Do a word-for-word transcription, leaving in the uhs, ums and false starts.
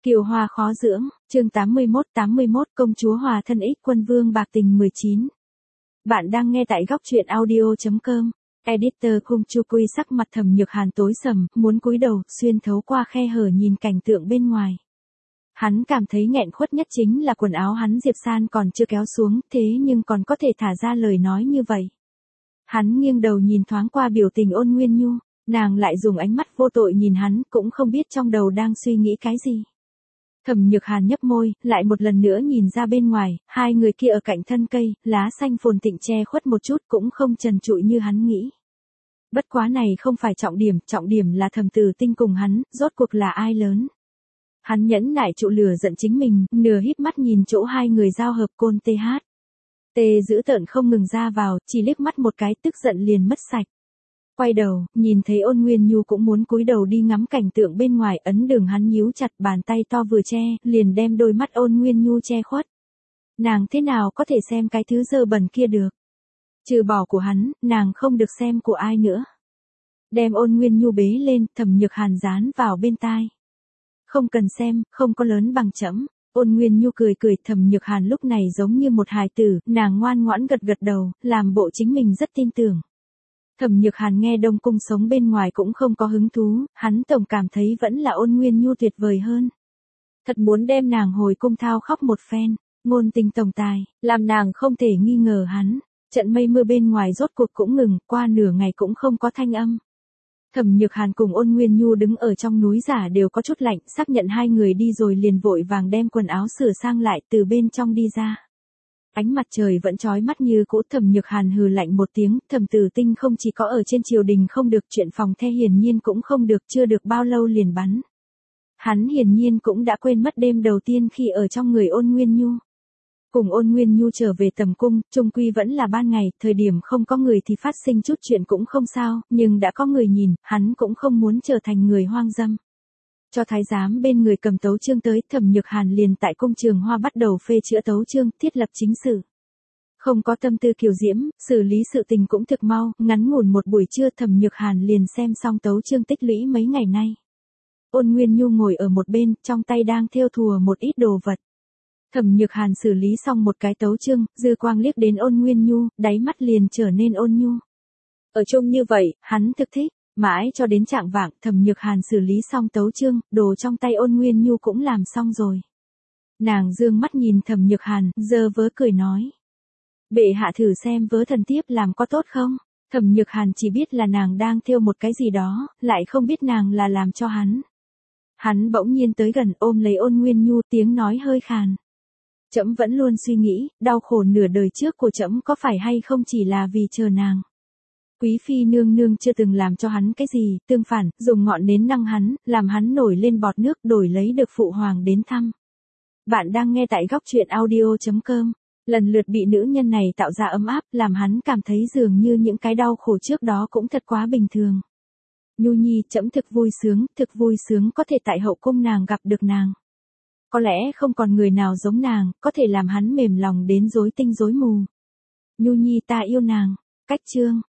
Kiều hoa khó dưỡng, chương tám mươi mốt tám mươi mốt công chúa hòa thân ích quân vương bạc tình mười chín. Bạn đang nghe tại góc truyện audio chấm com. Editor Khung Chu Quy sắc mặt Thẩm Nhược Hàn tối sầm, muốn cúi đầu, xuyên thấu qua khe hở nhìn cảnh tượng bên ngoài. Hắn cảm thấy nghẹn khuất nhất chính là quần áo hắn Diệp San còn chưa kéo xuống, thế nhưng còn có thể thả ra lời nói như vậy. Hắn nghiêng đầu nhìn thoáng qua biểu tình Ôn Nguyên Nhu, nàng lại dùng ánh mắt vô tội nhìn hắn, cũng không biết trong đầu đang suy nghĩ cái gì. Thẩm Nhược Hàn nhấp môi, lại một lần nữa nhìn ra bên ngoài, hai người kia ở cạnh thân cây, lá xanh phồn thịnh che khuất một chút cũng không trần trụi như hắn nghĩ. Bất quá này không phải trọng điểm, trọng điểm là Thẩm Tử Tinh cùng hắn, rốt cuộc là ai lớn. Hắn nhẫn nại trụ lửa giận chính mình, nửa híp mắt nhìn chỗ hai người giao hợp côn tê hát. Tê giữ tợn không ngừng ra vào, chỉ liếc mắt một cái tức giận liền mất sạch. Quay đầu, nhìn thấy Ôn Nguyên Nhu cũng muốn cúi đầu đi ngắm cảnh tượng bên ngoài, ấn đường hắn nhíu chặt, bàn tay to vừa che, liền đem đôi mắt Ôn Nguyên Nhu che khuất. Nàng thế nào có thể xem cái thứ dơ bẩn kia được? Trừ bỏ của hắn, nàng không được xem của ai nữa. Đem Ôn Nguyên Nhu bế lên, Thẩm Nhược Hàn dán vào bên tai. Không cần xem, không có lớn bằng trẫm. Ôn Nguyên Nhu cười cười, Thẩm Nhược Hàn lúc này giống như một hài tử, nàng ngoan ngoãn gật gật đầu, làm bộ chính mình rất tin tưởng. Thẩm Nhược Hàn nghe Đông Cung sống bên ngoài cũng không có hứng thú, hắn tổng cảm thấy vẫn là Ôn Nguyên Nhu tuyệt vời hơn. Thật muốn đem nàng hồi cung thao khóc một phen, ngôn tình tổng tài, làm nàng không thể nghi ngờ hắn. Trận mây mưa bên ngoài rốt cuộc cũng ngừng, qua nửa ngày cũng không có thanh âm. Thẩm Nhược Hàn cùng Ôn Nguyên Nhu đứng ở trong núi giả đều có chút lạnh, xác nhận hai người đi rồi liền vội vàng đem quần áo sửa sang lại từ bên trong đi ra. Ánh mặt trời vẫn chói mắt như cũ, Thẩm Nhược Hàn hừ lạnh một tiếng, Thẩm Tử Tinh không chỉ có ở trên triều đình không được, chuyện phòng the hiển nhiên cũng không được, chưa được bao lâu liền bắn. Hắn hiển nhiên cũng đã quên mất đêm đầu tiên khi ở trong người Ôn Nguyên Nhu. Cùng Ôn Nguyên Nhu trở về tầm cung, chung quy vẫn là ban ngày, thời điểm không có người thì phát sinh chút chuyện cũng không sao, nhưng đã có người nhìn, hắn cũng không muốn trở thành người hoang dâm. Cho thái giám bên người cầm tấu chương tới, Thẩm Nhược Hàn liền tại cung Trường Hoa bắt đầu phê chữa tấu chương, thiết lập chính sự. Không có tâm tư kiều diễm, xử lý sự tình cũng thực mau, ngắn ngủn một buổi trưa Thẩm Nhược Hàn liền xem xong tấu chương tích lũy mấy ngày nay. Ôn Nguyên Nhu ngồi ở một bên, trong tay đang thêu thùa một ít đồ vật. Thẩm Nhược Hàn xử lý xong một cái tấu chương, dư quang liếc đến Ôn Nguyên Nhu, đáy mắt liền trở nên ôn nhu. Ở chung như vậy, hắn thực thích. Mãi cho đến trạng vạng, Thẩm Nhược Hàn xử lý xong tấu chương, đồ trong tay Ôn Nguyên Nhu cũng làm xong rồi. Nàng dương mắt nhìn Thẩm Nhược Hàn, giơ vớ cười nói. Bệ hạ thử xem vớ thần tiếp làm có tốt không? Thẩm Nhược Hàn chỉ biết là nàng đang thêu một cái gì đó, lại không biết nàng là làm cho hắn. Hắn bỗng nhiên tới gần ôm lấy Ôn Nguyên Nhu, tiếng nói hơi khàn. Trẫm vẫn luôn suy nghĩ, đau khổ nửa đời trước của trẫm có phải hay không chỉ là vì chờ nàng. Quý phi nương nương chưa từng làm cho hắn cái gì, tương phản, dùng ngọn nến năng hắn, làm hắn nổi lên bọt nước, đổi lấy được phụ hoàng đến thăm. Bạn đang nghe tại góc truyện audio chấm com. Lần lượt bị nữ nhân này tạo ra ấm áp, làm hắn cảm thấy dường như những cái đau khổ trước đó cũng thật quá bình thường. Nhu nhi, trẫm thực vui sướng, thực vui sướng có thể tại hậu cung nàng gặp được nàng. Có lẽ không còn người nào giống nàng, có thể làm hắn mềm lòng đến rối tinh rối mù. Nhu nhi ta yêu nàng. Cách chương.